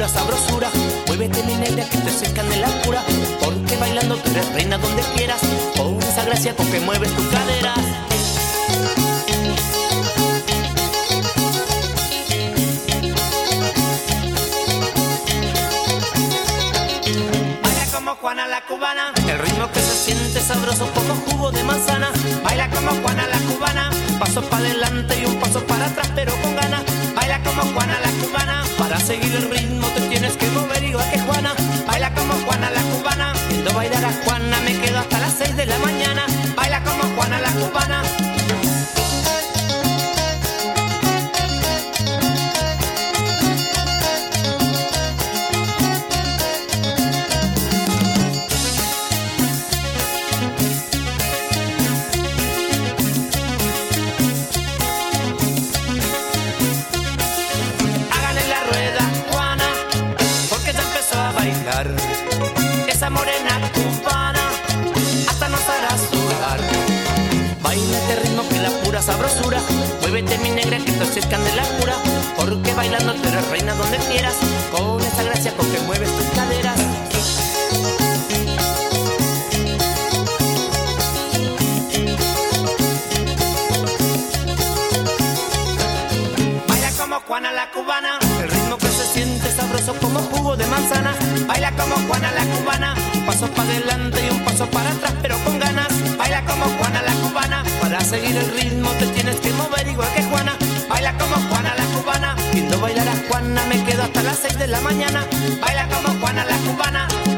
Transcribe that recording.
pura sabrosura. Muévete mi negra que te acercan de la pura, porque bailando tú eres reina donde quieras, con esa gracia con que mueves tus caderas. Baila como Juana la cubana, el ritmo que se siente sabroso como jugo de manzana. Baila como Juana la cubana, un paso para adelante y un paso para atrás pero con ganas. Baila como Juana la cubana, para seguir el ritmo te tienes que mover igual que Juana. Baila como Juana la cubana, viendo bailar a Juana me quedo hasta las 6 de la mañana. Baila como Juana la cubana. Esa morena cubana hasta nos hará sudar. Baila este ritmo que la pura sabrosura. Muévete mi negra que te acercan de la pura, porque bailando tú eres reina donde quieras, con esa gracia con que mueves tus caderas. Baila como Juana la cubana, el ritmo que se siente sabroso como jugo de manzana. Baila como Juana la cubana, un paso para adelante y un paso para atrás pero con ganas. Baila como Juana la cubana, para seguir el ritmo te tienes que mover igual que Juana. Baila como Juana la cubana, viendo bailar a Juana me quedo hasta las 6 de la mañana. Baila como Juana la cubana.